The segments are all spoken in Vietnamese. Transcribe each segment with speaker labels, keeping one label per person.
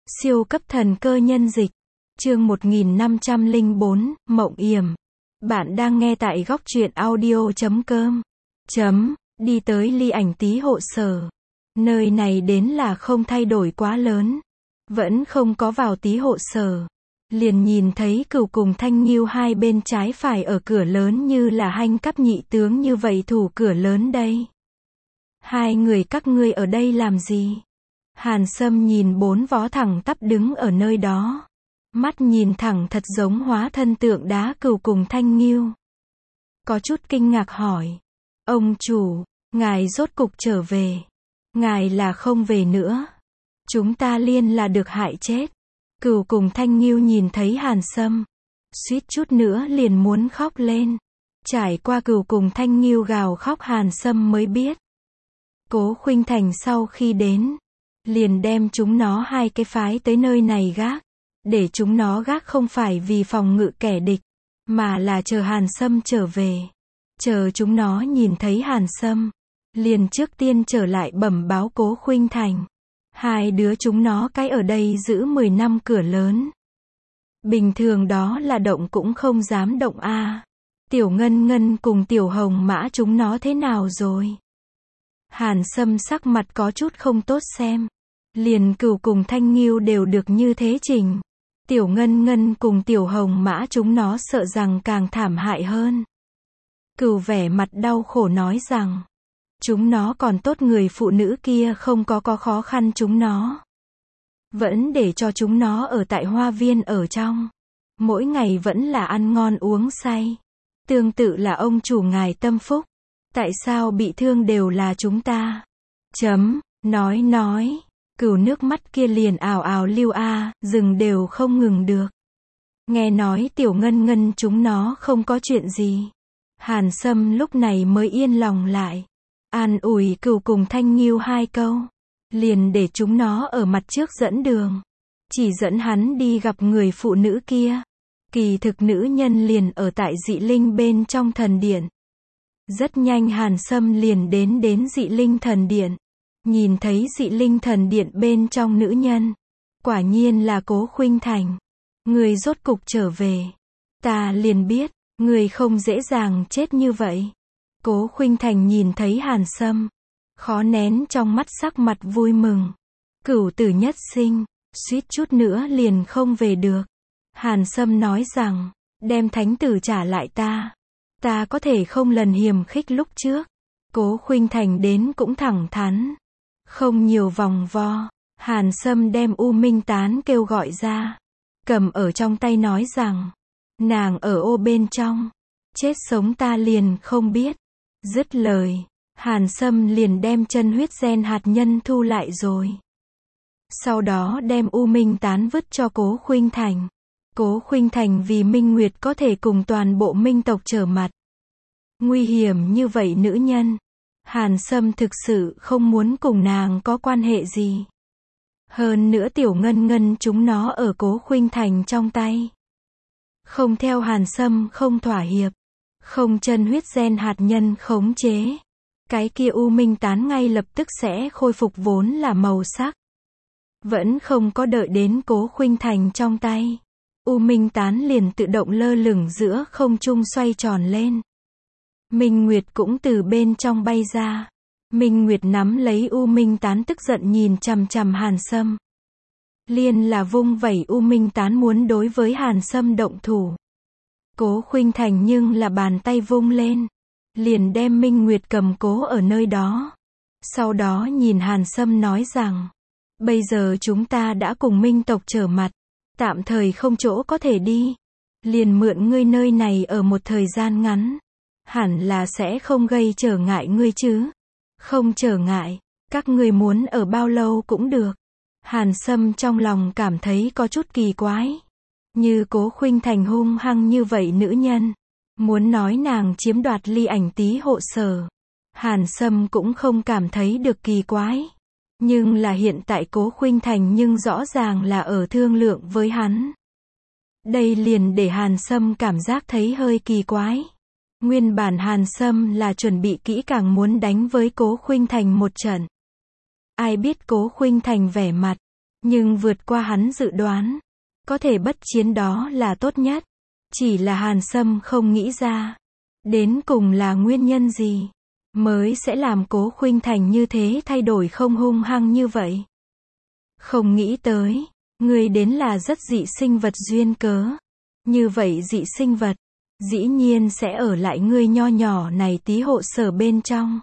Speaker 1: Siêu cấp thần cơ nhân dịch. Chương 1504, Mộng Yểm. Bạn đang nghe tại góc truyện audio.com. Đi tới Ly Ảnh Tý hộ sở. Nơi này đến là không thay đổi quá lớn. Vẫn không có vào Tý hộ sở. Liền nhìn thấy Cửu cùng Thanh Nghiêu hai bên trái phải ở cửa lớn như là hanh cấp nhị tướng như vậy thủ cửa lớn đây. Hai người các ngươi ở đây làm gì? Hàn Sâm nhìn bốn vó thẳng tắp đứng ở nơi đó. Mắt nhìn thẳng thật giống hóa thân tượng đá Cửu cùng Thanh Nghiêu. Có chút kinh ngạc hỏi. Ông chủ, ngài rốt cục trở về. Ngài là không về nữa. Chúng ta liên là được hại chết. Cửu cùng Thanh Nghiêu nhìn thấy Hàn Sâm. Suýt chút nữa liền muốn khóc lên. Trải qua Cửu cùng Thanh Nghiêu gào khóc Hàn Sâm mới biết. Cố Khuynh Thành sau khi đến. Liền đem chúng nó hai cái phái tới nơi này gác. Để chúng nó gác không phải vì phòng ngự kẻ địch. Mà là chờ Hàn Sâm trở về. Chờ chúng nó nhìn thấy Hàn Sâm. Liền trước tiên trở lại bẩm báo Cố Khuynh Thành. Hai đứa chúng nó cái ở đây giữ 10 năm cửa lớn. Bình thường đó là động cũng không dám động a. Tiểu Ngân Ngân cùng Tiểu Hồng Mã chúng nó thế nào rồi? Hàn Sâm sắc mặt có chút không tốt xem. Liền Cửu cùng Thanh Nghiêu đều được như thế trình. Tiểu Ngân Ngân cùng Tiểu Hồng Mã chúng nó sợ rằng càng thảm hại hơn. Cửu vẻ mặt đau khổ nói rằng. Chúng nó còn tốt người phụ nữ kia không có khó khăn chúng nó. Vẫn để cho chúng nó ở tại hoa viên ở trong. Mỗi ngày vẫn là ăn ngon uống say. Tương tự là ông chủ ngài tâm phúc. Tại sao bị thương đều là chúng ta? Nói. Cửu nước mắt kia liền ào ào lưu dừng đều không ngừng được. Nghe nói Tiểu Ngân Ngân chúng nó không có chuyện gì. Hàn Sâm lúc này mới yên lòng lại. An ủi Cửu cùng Thanh Nghiêu hai câu. Liền để chúng nó ở mặt trước dẫn đường. Chỉ dẫn hắn đi gặp người phụ nữ kia. Kỳ thực nữ nhân liền ở tại Dị Linh bên trong thần điện. Rất nhanh Hàn Sâm liền đến Dị Linh thần điện. Nhìn thấy Dị Linh thần điện bên trong nữ nhân. Quả nhiên là Cố Khuynh Thành. Người rốt cục trở về. Ta liền biết, người không dễ dàng chết như vậy. Cố Khuynh Thành nhìn thấy Hàn Sâm. Khó nén trong mắt sắc mặt vui mừng. Cửu tử nhất sinh, suýt chút nữa liền không về được. Hàn Sâm nói rằng, đem thánh tử trả lại ta. Ta có thể không lần hiềm khích lúc trước. Cố Khuynh Thành đến cũng thẳng thắn. Không nhiều vòng vo. Hàn Sâm đem U Minh Tán kêu gọi ra. Cầm ở trong tay nói rằng. Nàng ở ô bên trong. Chết sống ta liền không biết. Dứt lời. Hàn Sâm liền đem chân huyết gen hạt nhân thu lại rồi. Sau đó đem U Minh Tán vứt cho Cố Khuynh Thành. Cố Khuynh Thành vì Minh Nguyệt có thể cùng toàn bộ Minh tộc trở mặt. Nguy hiểm như vậy nữ nhân. Hàn Sâm thực sự không muốn cùng nàng có quan hệ gì. Hơn nữa Tiểu Ngân Ngân chúng nó ở Cố Khuynh Thành trong tay. Không theo Hàn Sâm không thỏa hiệp. Không chân huyết gen hạt nhân khống chế. Cái kia U Minh Tán ngay lập tức sẽ khôi phục vốn là màu sắc. Vẫn không có đợi đến Cố Khuynh Thành trong tay. U Minh Tán liền tự động lơ lửng giữa không trung xoay tròn lên. Minh Nguyệt cũng từ bên trong bay ra. Minh Nguyệt nắm lấy U Minh Tán tức giận nhìn chằm chằm Hàn Sâm. Liên là vung vẩy U Minh Tán muốn đối với Hàn Sâm động thủ. Cố Khuynh Thành nhưng là bàn tay vung lên. Liền đem Minh Nguyệt cầm cố ở nơi đó. Sau đó nhìn Hàn Sâm nói rằng. Bây giờ chúng ta đã cùng Minh tộc trở mặt. Tạm thời không chỗ có thể đi. Liền mượn ngươi nơi này ở một thời gian ngắn. Hẳn là sẽ không gây trở ngại ngươi chứ. Không trở ngại. Các ngươi muốn ở bao lâu cũng được. Hàn Sâm trong lòng cảm thấy có chút kỳ quái. Như Cố Khuynh Thành hung hăng như vậy nữ nhân. Muốn nói nàng chiếm đoạt Ly Ảnh Tý hộ sở. Hàn Sâm cũng không cảm thấy được kỳ quái. Nhưng là hiện tại Cố Khuynh Thành nhưng rõ ràng là ở thương lượng với hắn. Đây liền để Hàn Sâm cảm giác thấy hơi kỳ quái. Nguyên bản Hàn Sâm là chuẩn bị kỹ càng muốn đánh với Cố Khuynh Thành một trận. Ai biết Cố Khuynh Thành vẻ mặt. Nhưng vượt qua hắn dự đoán. Có thể bất chiến đó là tốt nhất. Chỉ là Hàn Sâm không nghĩ ra. Đến cùng là nguyên nhân gì mới sẽ làm Cố Khuynh Thành như thế thay đổi không hung hăng như vậy. Không nghĩ tới, ngươi đến là rất dị sinh vật duyên cớ. Như vậy dị sinh vật, dĩ nhiên sẽ ở lại ngươi nho nhỏ này tí hộ sở bên trong.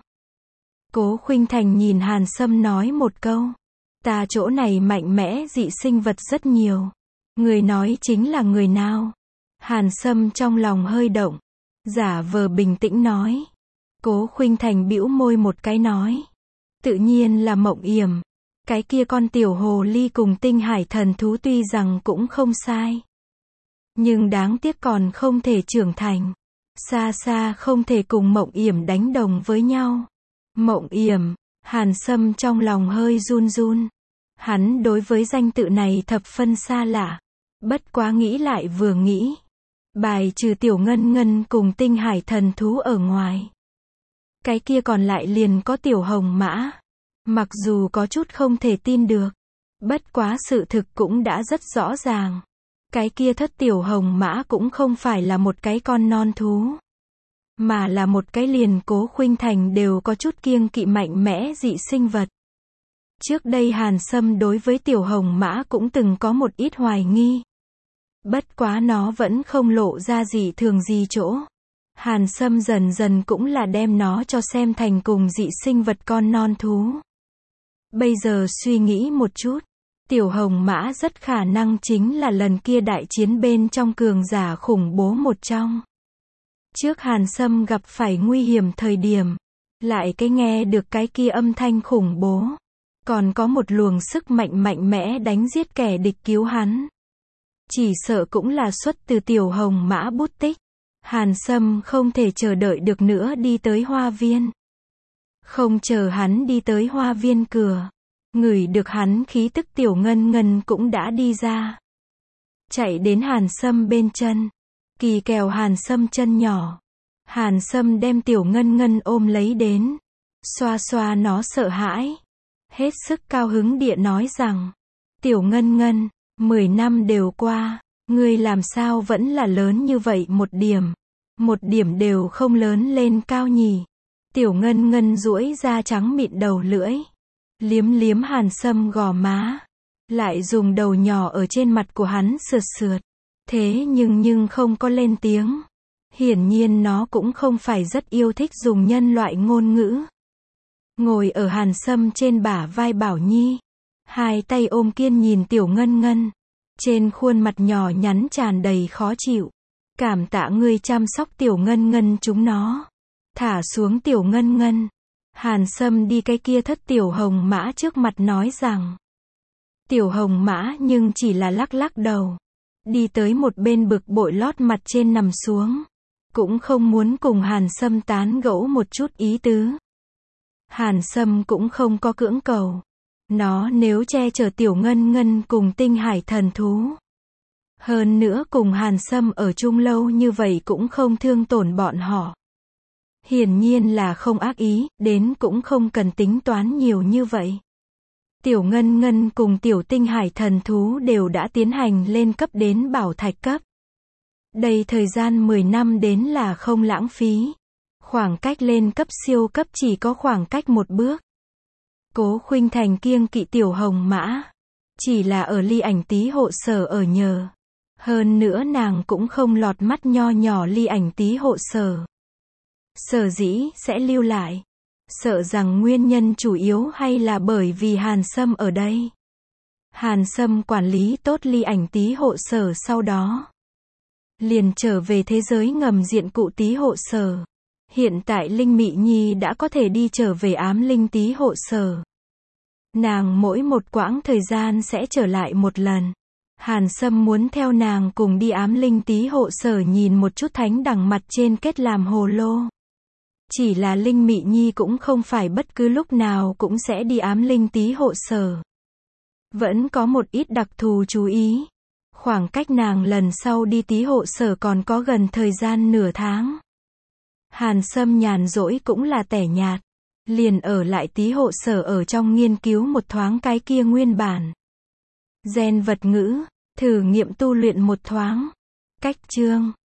Speaker 1: Cố Khuynh Thành nhìn Hàn Sâm nói một câu. Ta chỗ này mạnh mẽ dị sinh vật rất nhiều. Người nói chính là người nào? Hàn Sâm trong lòng hơi động. Giả vờ bình tĩnh nói. Cố Khuynh Thành bĩu môi một cái nói. Tự nhiên là Mộng Yểm. Cái kia con tiểu hồ ly cùng tinh hải thần thú tuy rằng cũng không sai. Nhưng đáng tiếc còn không thể trưởng thành. Xa xa không thể cùng Mộng Yểm đánh đồng với nhau. Mộng Yểm, Hàn Sâm trong lòng hơi run run. Hắn đối với danh tự này thập phân xa lạ. Bất quá nghĩ lại vừa nghĩ. Bài trừ tiểu ngân ngân cùng tinh hải thần thú ở ngoài. Cái kia còn lại liền có tiểu hồng mã. Mặc dù có chút không thể tin được. Bất quá sự thực cũng đã rất rõ ràng. Cái kia thất tiểu hồng mã cũng không phải là một cái con non thú. Mà là một cái liền Cố Khuynh Thành đều có chút kiêng kỵ mạnh mẽ dị sinh vật. Trước đây Hàn Sâm đối với tiểu hồng mã cũng từng có một ít hoài nghi. Bất quá nó vẫn không lộ ra gì thường gì chỗ. Hàn Sâm dần dần cũng là đem nó cho xem thành cùng dị sinh vật con non thú. Bây giờ suy nghĩ một chút. Tiểu hồng mã rất khả năng chính là lần kia đại chiến bên trong cường giả khủng bố một trong. Trước Hàn Sâm gặp phải nguy hiểm thời điểm. Lại cái nghe được cái kia âm thanh khủng bố. Còn có một luồng sức mạnh mạnh mẽ đánh giết kẻ địch cứu hắn. Chỉ sợ cũng là xuất từ tiểu hồng mã bút tích. Hàn Sâm không thể chờ đợi được nữa đi tới hoa viên. Không chờ hắn đi tới hoa viên cửa. Ngửi được hắn khí tức tiểu ngân ngân cũng đã đi ra. Chạy đến Hàn Sâm bên chân. Kỳ kèo Hàn Sâm chân nhỏ. Hàn Sâm đem tiểu ngân ngân ôm lấy đến. Xoa xoa nó sợ hãi. Hết sức cao hứng địa nói rằng. Tiểu ngân ngân, 10 năm đều qua. Ngươi làm sao vẫn là lớn như vậy một điểm. Một điểm đều không lớn lên cao nhỉ. Tiểu ngân ngân duỗi ra trắng mịn đầu lưỡi. Liếm liếm Hàn Sâm gò má. Lại dùng đầu nhỏ ở trên mặt của hắn sượt sượt. Thế nhưng không có lên tiếng. Hiển nhiên nó cũng không phải rất yêu thích dùng nhân loại ngôn ngữ. Ngồi ở Hàn Sâm trên bả vai Bảo Nhi. Hai tay ôm kiên nhìn tiểu ngân ngân. Trên khuôn mặt nhỏ nhắn tràn đầy khó chịu. Cảm tạ ngươi chăm sóc tiểu ngân ngân chúng nó. Thả xuống tiểu ngân ngân. Hàn Sâm đi cái kia thất tiểu hồng mã trước mặt nói rằng. Tiểu hồng mã nhưng chỉ là lắc lắc đầu. Đi tới một bên bực bội lót mặt trên nằm xuống. Cũng không muốn cùng Hàn Sâm tán gẫu một chút ý tứ. Hàn Sâm cũng không có cưỡng cầu. Nó nếu che chở tiểu ngân ngân cùng tinh hải thần thú. Hơn nữa cùng Hàn Sâm ở chung lâu như vậy cũng không thương tổn bọn họ. Hiển nhiên là không ác ý, đến cũng không cần tính toán nhiều như vậy. Tiểu ngân ngân cùng tiểu tinh hải thần thú đều đã tiến hành lên cấp đến bảo thạch cấp. Đây thời gian 10 năm đến là không lãng phí. Khoảng cách lên cấp siêu cấp chỉ có khoảng cách một bước. Cố Khuynh Thành kiêng kỵ tiểu hồng mã. Chỉ là ở Ly Ảnh Tý hộ sở ở nhờ. Hơn nữa nàng cũng không lọt mắt nho nhỏ Ly Ảnh Tý hộ sở. Sở dĩ sẽ lưu lại. Sợ rằng nguyên nhân chủ yếu hay là bởi vì Hàn Sâm ở đây. Hàn Sâm quản lý tốt Ly Ảnh Tý hộ sở sau đó. Liền trở về thế giới ngầm diện cụ Tý hộ sở. Hiện tại Linh Mị Nhi đã có thể đi trở về ám linh Tý hộ sở. Nàng mỗi một quãng thời gian sẽ trở lại một lần. Hàn Sâm muốn theo nàng cùng đi ám linh Tý hộ sở nhìn một chút thánh đằng mặt trên kết làm hồ lô. Chỉ là Linh Mị Nhi cũng không phải bất cứ lúc nào cũng sẽ đi ám linh Tý hộ sở. Vẫn có một ít đặc thù chú ý. Khoảng cách nàng lần sau đi Tý hộ sở còn có gần thời gian nửa tháng. Hàn Sâm nhàn rỗi cũng là tẻ nhạt. Liền ở lại Tý hộ sở ở trong nghiên cứu một thoáng cái kia nguyên bản. Gen vật ngữ, thử nghiệm tu luyện một thoáng. Cách chương